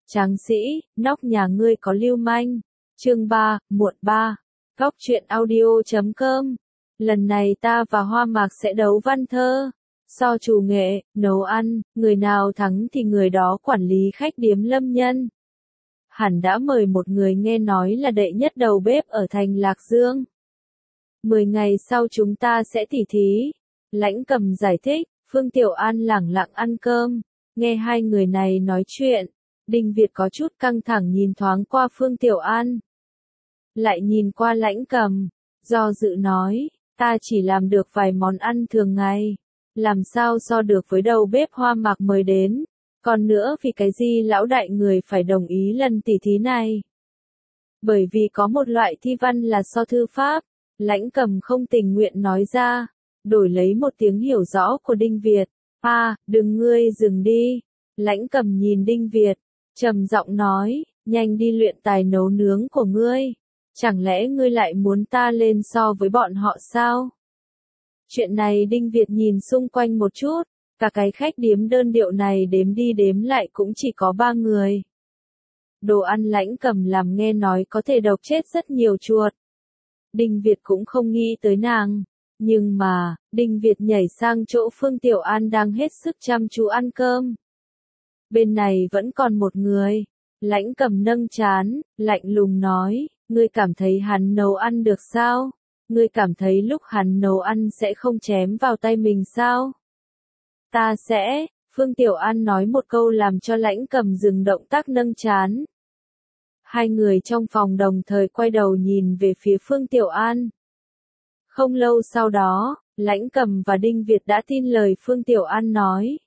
Tráng sĩ, nóc nhà ngươi có lưu manh. Chương 3, muộn 3. Góc truyện audio.com. Lần này ta và Hoa Mạc sẽ đấu văn thơ, so chủ nghệ, nấu ăn, người nào thắng thì người đó quản lý khách điếm Lâm Nhân. Hẳn đã mời một người nghe nói là đệ nhất đầu bếp ở thành Lạc Dương. 10 ngày sau chúng ta sẽ tỉ thí. Lãnh Cầm giải thích. Phương Tiểu An lẳng lặng ăn cơm, nghe hai người này nói chuyện. Đinh Việt có chút căng thẳng nhìn thoáng qua Phương Tiểu An, lại nhìn qua Lãnh Cầm, do dự nói, ta chỉ làm được vài món ăn thường ngày, làm sao so được với đầu bếp Hoa Mạc mời đến, còn nữa vì cái gì lão đại người phải đồng ý lần tỉ thí này. Bởi vì có một loại thi văn là so thư pháp, Lãnh Cầm không tình nguyện nói ra, đổi lấy một tiếng hiểu rõ của Đinh Việt. Đừng ngươi dừng đi. Lãnh Cầm nhìn Đinh Việt, trầm giọng nói, nhanh đi luyện tài nấu nướng của ngươi. Chẳng lẽ ngươi lại muốn ta lên so với bọn họ sao? Chuyện này Đinh Việt nhìn xung quanh một chút, cả cái khách điếm đơn điệu này đếm đi đếm lại cũng chỉ có 3 người. Đồ ăn Lãnh Cầm làm nghe nói có thể độc chết rất nhiều chuột. Đinh Việt cũng không nghĩ tới nàng. Nhưng mà, Đinh Việt nhảy sang chỗ Phương Tiểu An đang hết sức chăm chú ăn cơm. Bên này vẫn còn một người. Lãnh Cầm nâng trán, lạnh lùng nói, ngươi cảm thấy hắn nấu ăn được sao? Ngươi cảm thấy lúc hắn nấu ăn sẽ không chém vào tay mình sao? Ta sẽ, Phương Tiểu An nói một câu làm cho Lãnh Cầm dừng động tác nâng trán. Hai người trong phòng đồng thời quay đầu nhìn về phía Phương Tiểu An. Không lâu sau đó, Lãnh Cầm và Đinh Việt đã tin lời Phương Tiểu An nói.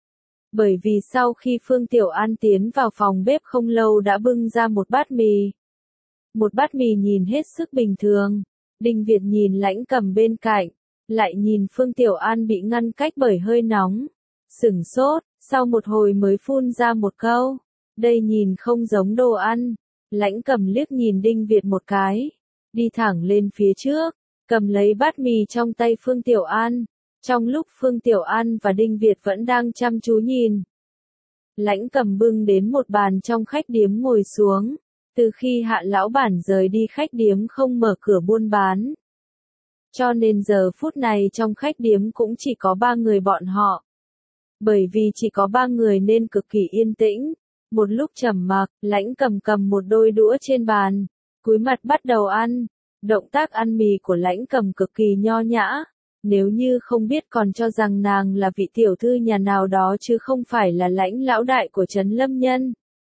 Bởi vì sau khi Phương Tiểu An tiến vào phòng bếp không lâu đã bưng ra một bát mì. Một bát mì nhìn hết sức bình thường. Đinh Việt nhìn Lãnh Cầm bên cạnh, lại nhìn Phương Tiểu An bị ngăn cách bởi hơi nóng. Sửng sốt, sau một hồi mới phun ra một câu. Đây nhìn không giống đồ ăn. Lãnh Cầm liếc nhìn Đinh Việt một cái, đi thẳng lên phía trước, cầm lấy bát mì trong tay Phương Tiểu An. Trong lúc Phương Tiểu An và Đinh Việt vẫn đang chăm chú nhìn, Lãnh Cầm bưng đến một bàn trong khách điếm ngồi xuống. Từ khi Hạ lão bản rời đi khách điếm không mở cửa buôn bán, cho nên giờ phút này trong khách điếm cũng chỉ có 3 người bọn họ. Bởi vì chỉ có 3 người nên cực kỳ yên tĩnh. Một lúc trầm mặc, Lãnh Cầm cầm một đôi đũa trên bàn, cúi mặt bắt đầu ăn. Động tác ăn mì của Lãnh Cầm cực kỳ nho nhã. Nếu như không biết còn cho rằng nàng là vị tiểu thư nhà nào đó chứ không phải là Lãnh lão đại của trấn Lâm Nhân.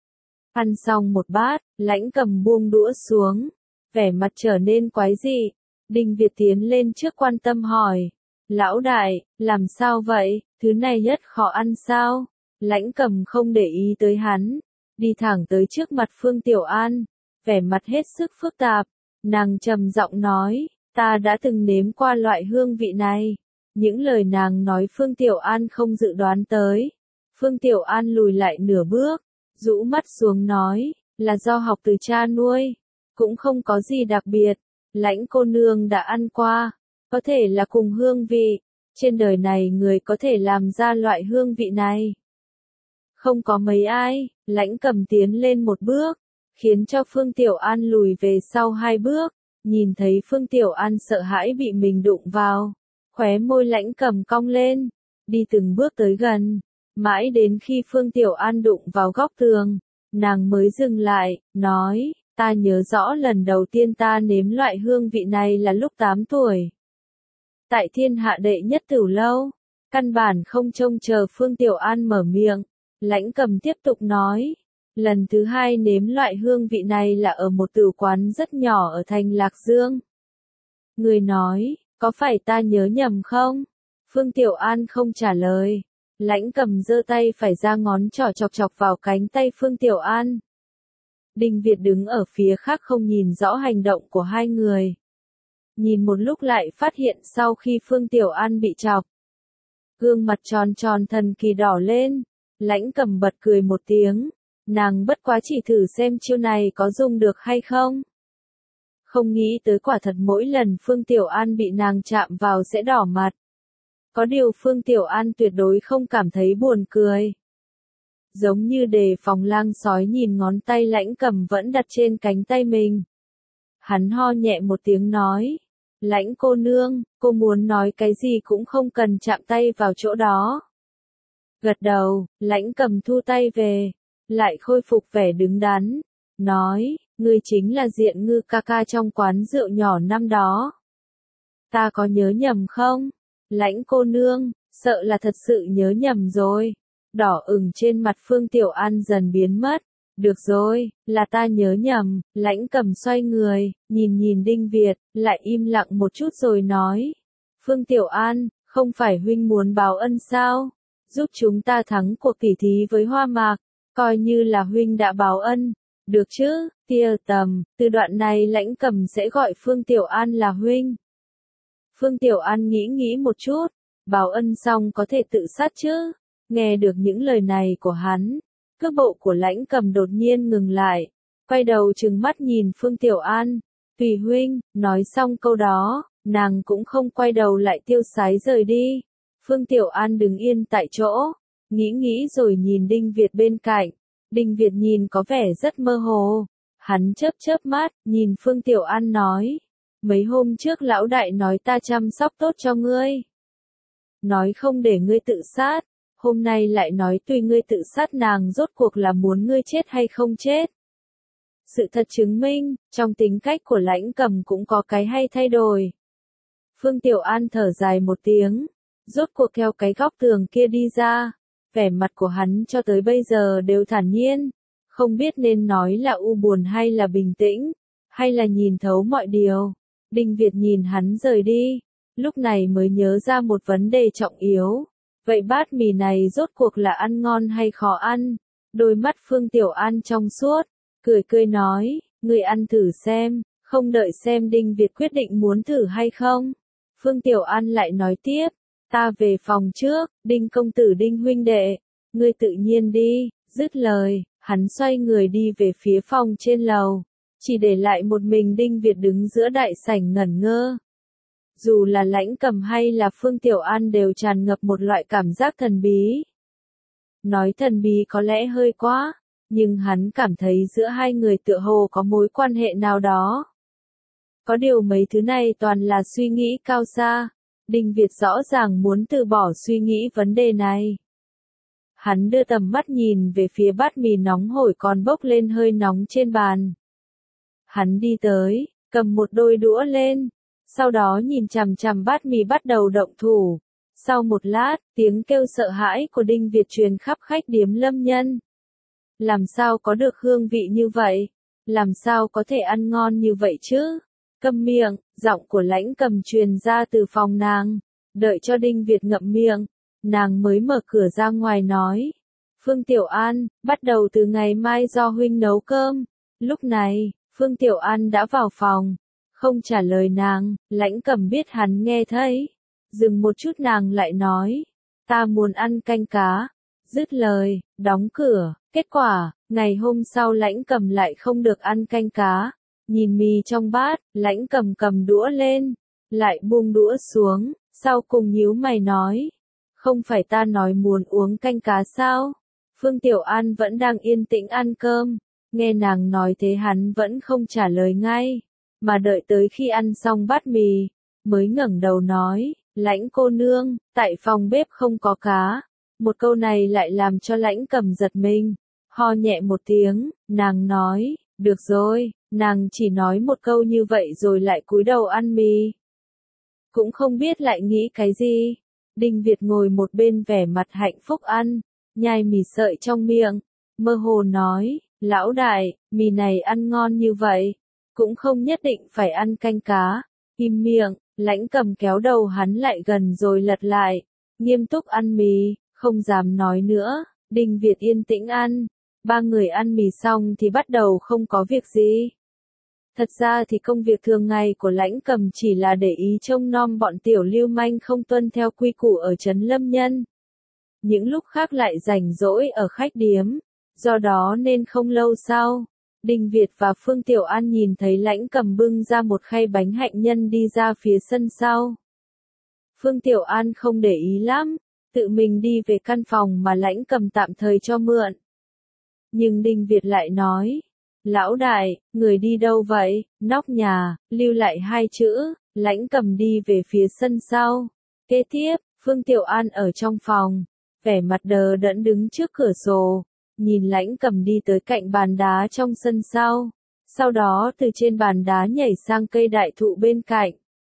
Ăn xong một bát, Lãnh Cầm buông đũa xuống, vẻ mặt trở nên quái dị. Đinh Việt tiến lên trước quan tâm hỏi, lão đại, làm sao vậy, thứ này rất khó ăn sao? Lãnh Cầm không để ý tới hắn, đi thẳng tới trước mặt Phương Tiểu An, vẻ mặt hết sức phức tạp. Nàng trầm giọng nói, ta đã từng nếm qua loại hương vị này. Những lời nàng nói Phương Tiểu An không dự đoán tới. Phương Tiểu An lùi lại nửa bước, rũ mắt xuống nói, là do học từ cha nuôi, cũng không có gì đặc biệt. Lãnh cô nương đã ăn qua, có thể là cùng hương vị. Trên đời này người có thể làm ra loại hương vị này không có mấy ai. Lãnh Cầm tiến lên một bước, khiến cho Phương Tiểu An lùi về sau 2 bước. Nhìn thấy Phương Tiểu An sợ hãi bị mình đụng vào, khóe môi Lãnh Cầm cong lên, đi từng bước tới gần, mãi đến khi Phương Tiểu An đụng vào góc tường, nàng mới dừng lại, nói, ta nhớ rõ lần đầu tiên ta nếm loại hương vị này là lúc 8 tuổi. Tại thiên hạ đệ nhất tửu lâu, căn bản không trông chờ Phương Tiểu An mở miệng. Lãnh Cầm tiếp tục nói, lần thứ 2 nếm loại hương vị này là ở một tửu quán rất nhỏ ở thành Lạc Dương. Người nói, có phải ta nhớ nhầm không? Phương Tiểu An không trả lời. Lãnh Cầm giơ tay phải ra ngón trỏ chọc chọc vào cánh tay Phương Tiểu An. Đinh Việt đứng ở phía khác không nhìn rõ hành động của hai người. Nhìn một lúc lại phát hiện sau khi Phương Tiểu An bị chọc, gương mặt tròn tròn thần kỳ đỏ lên. Lãnh Cầm bật cười một tiếng, nàng bất quá chỉ thử xem chiêu này có dùng được hay không. Không nghĩ tới quả thật mỗi lần Phương Tiểu An bị nàng chạm vào sẽ đỏ mặt. Có điều Phương Tiểu An tuyệt đối không cảm thấy buồn cười. giống như đề phòng lang sói nhìn ngón tay Lãnh Cầm vẫn đặt trên cánh tay mình. Hắn ho nhẹ một tiếng nói, Lãnh cô nương, cô muốn nói cái gì cũng không cần chạm tay vào chỗ đó. Gật đầu, Lãnh Cầm thu tay về, lại khôi phục vẻ đứng đắn, nói, ngươi chính là Diện Ngư ca ca trong quán rượu nhỏ năm đó. Ta có nhớ nhầm không? Lãnh cô nương, sợ là thật sự nhớ nhầm rồi. Đỏ ửng trên mặt Phương Tiểu An dần biến mất. Được rồi, là ta nhớ nhầm. Lãnh Cầm xoay người, nhìn Đinh Việt, lại im lặng một chút rồi nói. Phương Tiểu An, không phải huynh muốn báo ân sao? Giúp chúng ta thắng cuộc tỉ thí với Hoa Mạc, coi như là huynh đã báo ân. Được chứ, tia tầm, từ đoạn này Lãnh Cầm sẽ gọi Phương Tiểu An là huynh. Phương Tiểu An nghĩ một chút, báo ân xong có thể tự sát chứ. Nghe được những lời này của hắn, cước bộ của Lãnh Cầm đột nhiên ngừng lại, quay đầu trừng mắt nhìn Phương Tiểu An, tùy huynh, nói xong câu đó, nàng cũng không quay đầu lại tiêu sái rời đi. Phương Tiểu An đứng yên tại chỗ, nghĩ rồi nhìn Đinh Việt bên cạnh. Đinh Việt nhìn có vẻ rất mơ hồ, hắn chớp mắt, nhìn Phương Tiểu An nói, mấy hôm trước lão đại nói ta chăm sóc tốt cho ngươi. Nói không để ngươi tự sát, hôm nay lại nói tùy ngươi tự sát, nàng rốt cuộc là muốn ngươi chết hay không chết. Sự thật chứng minh, trong tính cách của Lãnh Cầm cũng có cái hay thay đổi. Phương Tiểu An thở dài một tiếng, rốt cuộc theo cái góc tường kia đi ra. Vẻ mặt của hắn cho tới bây giờ đều thản nhiên, không biết nên nói là u buồn hay là bình tĩnh, hay là nhìn thấu mọi điều. Đinh Việt nhìn hắn rời đi, lúc này mới nhớ ra một vấn đề trọng yếu. Vậy bát mì này rốt cuộc là ăn ngon hay khó ăn? Đôi mắt Phương Tiểu An trong suốt, cười nói, ngươi ăn thử xem, không đợi xem Đinh Việt quyết định muốn thử hay không. Phương Tiểu An lại nói tiếp, ta về phòng trước, Đinh công tử Đinh huynh đệ, ngươi tự nhiên đi. Dứt lời, hắn xoay người đi về phía phòng trên lầu, chỉ để lại một mình Đinh Việt đứng giữa đại sảnh ngẩn ngơ. Dù là Lãnh Cầm hay là Phương Tiểu An đều tràn ngập một loại cảm giác thần bí. Nói thần bí có lẽ hơi quá, nhưng hắn cảm thấy giữa hai người tựa hồ có mối quan hệ nào đó. Có điều mấy thứ này toàn là suy nghĩ cao xa. Đinh Việt rõ ràng muốn từ bỏ suy nghĩ vấn đề này. Hắn đưa tầm mắt nhìn về phía bát mì nóng hổi còn bốc lên hơi nóng trên bàn. Hắn đi tới, cầm một đôi đũa lên, sau đó nhìn chằm bát mì bắt đầu động thủ. Sau một lát, tiếng kêu sợ hãi của Đinh Việt truyền khắp khách điếm Lâm Nhân. Làm sao có được hương vị như vậy? Làm sao có thể ăn ngon như vậy chứ? Câm miệng, giọng của Lãnh Cầm truyền ra từ phòng nàng. Đợi cho Đinh Việt ngậm miệng, nàng mới mở cửa ra ngoài nói. Phương Tiểu An, bắt đầu từ ngày mai do huynh nấu cơm. Lúc này, Phương Tiểu An đã vào phòng, không trả lời nàng. Lãnh Cầm biết hắn nghe thấy, dừng một chút nàng lại nói, ta muốn ăn canh cá. Dứt lời, đóng cửa. Kết quả, ngày hôm sau Lãnh Cầm lại không được ăn canh cá. Nhìn mì trong bát, Lãnh Cầm cầm đũa lên, lại buông đũa xuống, sau cùng nhíu mày nói, không phải ta nói muốn uống canh cá sao? Phương Tiểu An vẫn đang yên tĩnh ăn cơm, nghe nàng nói thế hắn vẫn không trả lời ngay, mà đợi tới khi ăn xong bát mì, mới ngẩng đầu nói, Lãnh cô nương, tại phòng bếp không có cá. Một câu này lại làm cho Lãnh Cầm giật mình, ho nhẹ một tiếng, nàng nói, được rồi. Nàng chỉ nói một câu như vậy rồi lại cúi đầu ăn mì. Cũng không biết lại nghĩ cái gì. Đinh Việt ngồi một bên vẻ mặt hạnh phúc ăn, nhai mì sợi trong miệng, mơ hồ nói, lão đại, mì này ăn ngon như vậy, cũng không nhất định phải ăn canh cá. Im miệng, Lãnh Cầm kéo đầu hắn lại gần rồi lật lại, nghiêm túc ăn mì, không dám nói nữa. Đinh Việt yên tĩnh ăn, ba người ăn mì xong thì bắt đầu không có việc gì. Thật ra thì công việc thường ngày của Lãnh Cầm chỉ là để ý trông nom bọn tiểu lưu manh không tuân theo quy củ ở trấn Lâm Nhân. Những lúc khác lại rảnh rỗi ở khách điếm, do đó nên không lâu sau, Đinh Việt và Phương Tiểu An nhìn thấy Lãnh Cầm bưng ra một khay bánh hạnh nhân đi ra phía sân sau. Phương Tiểu An không để ý lắm, tự mình đi về căn phòng mà Lãnh Cầm tạm thời cho mượn. Nhưng Đinh Việt lại nói, lão đại, người đi đâu vậy? Nóc nhà, lưu lại hai chữ, Lãnh Cầm đi về phía sân sau. Kế tiếp, Phương Tiểu An ở trong phòng, vẻ mặt đờ đẫn đứng trước cửa sổ, nhìn Lãnh Cầm đi tới cạnh bàn đá trong sân sau. Sau đó từ trên bàn đá nhảy sang cây đại thụ bên cạnh.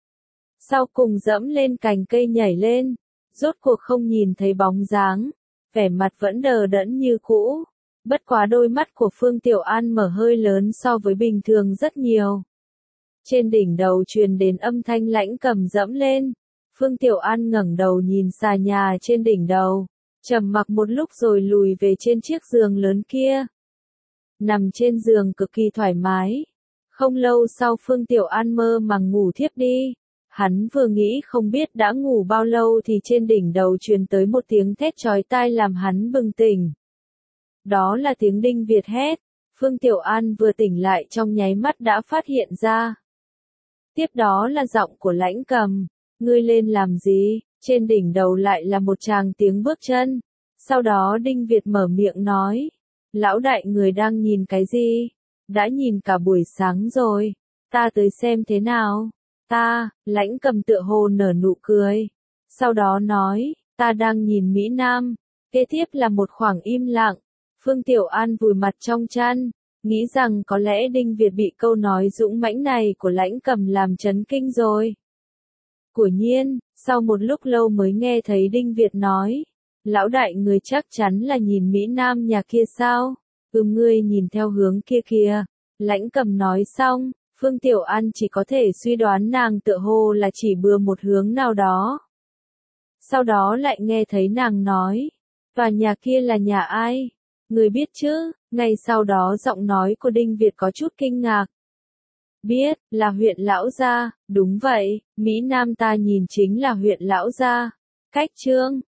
Sau cùng dẫm lên cành cây nhảy lên, rốt cuộc không nhìn thấy bóng dáng, vẻ mặt vẫn đờ đẫn như cũ. Bất quá đôi mắt của Phương Tiểu An mở hơi lớn so với bình thường rất nhiều. Trên đỉnh đầu truyền đến âm thanh Lãnh Cầm dẫm lên. Phương Tiểu An ngẩng đầu nhìn xà nhà trên đỉnh đầu, trầm mặc một lúc rồi lùi về trên chiếc giường lớn kia. Nằm trên giường cực kỳ thoải mái. Không lâu sau Phương Tiểu An mơ màng ngủ thiếp đi. Hắn vừa nghĩ không biết đã ngủ bao lâu thì trên đỉnh đầu truyền tới một tiếng thét chói tai làm hắn bừng tỉnh. Đó là tiếng Đinh Việt hét. Phương Tiểu An vừa tỉnh lại trong nháy mắt đã phát hiện ra. Tiếp đó là giọng của Lãnh Cầm. Ngươi lên làm gì? Trên đỉnh đầu lại là một tràng tiếng bước chân. Sau đó Đinh Việt mở miệng nói. Lão đại, người đang nhìn cái gì? Đã nhìn cả buổi sáng rồi. Ta tới xem thế nào? Lãnh Cầm tựa hồ nở nụ cười. Sau đó nói, ta đang nhìn Mỹ Nam. Kế tiếp là một khoảng im lặng. Phương Tiểu An vùi mặt trong chăn, nghĩ rằng có lẽ Đinh Việt bị câu nói dũng mãnh này của Lãnh Cầm làm chấn kinh rồi. Quả nhiên, sau một lúc lâu mới nghe thấy Đinh Việt nói, lão đại, người chắc chắn là nhìn Mỹ Nam nhà kia sao? Ngươi nhìn theo hướng kia kìa. Lãnh Cầm nói xong, Phương Tiểu An chỉ có thể suy đoán nàng tựa hồ là chỉ bừa một hướng nào đó. Sau đó lại nghe thấy nàng nói, tòa nhà kia là nhà ai? Người biết chứ? Ngay sau đó giọng nói của Đinh Việt có chút kinh ngạc. Biết, là huyện Lão Gia. Đúng vậy, Mỹ Nam ta nhìn chính là huyện Lão Gia. Cách chương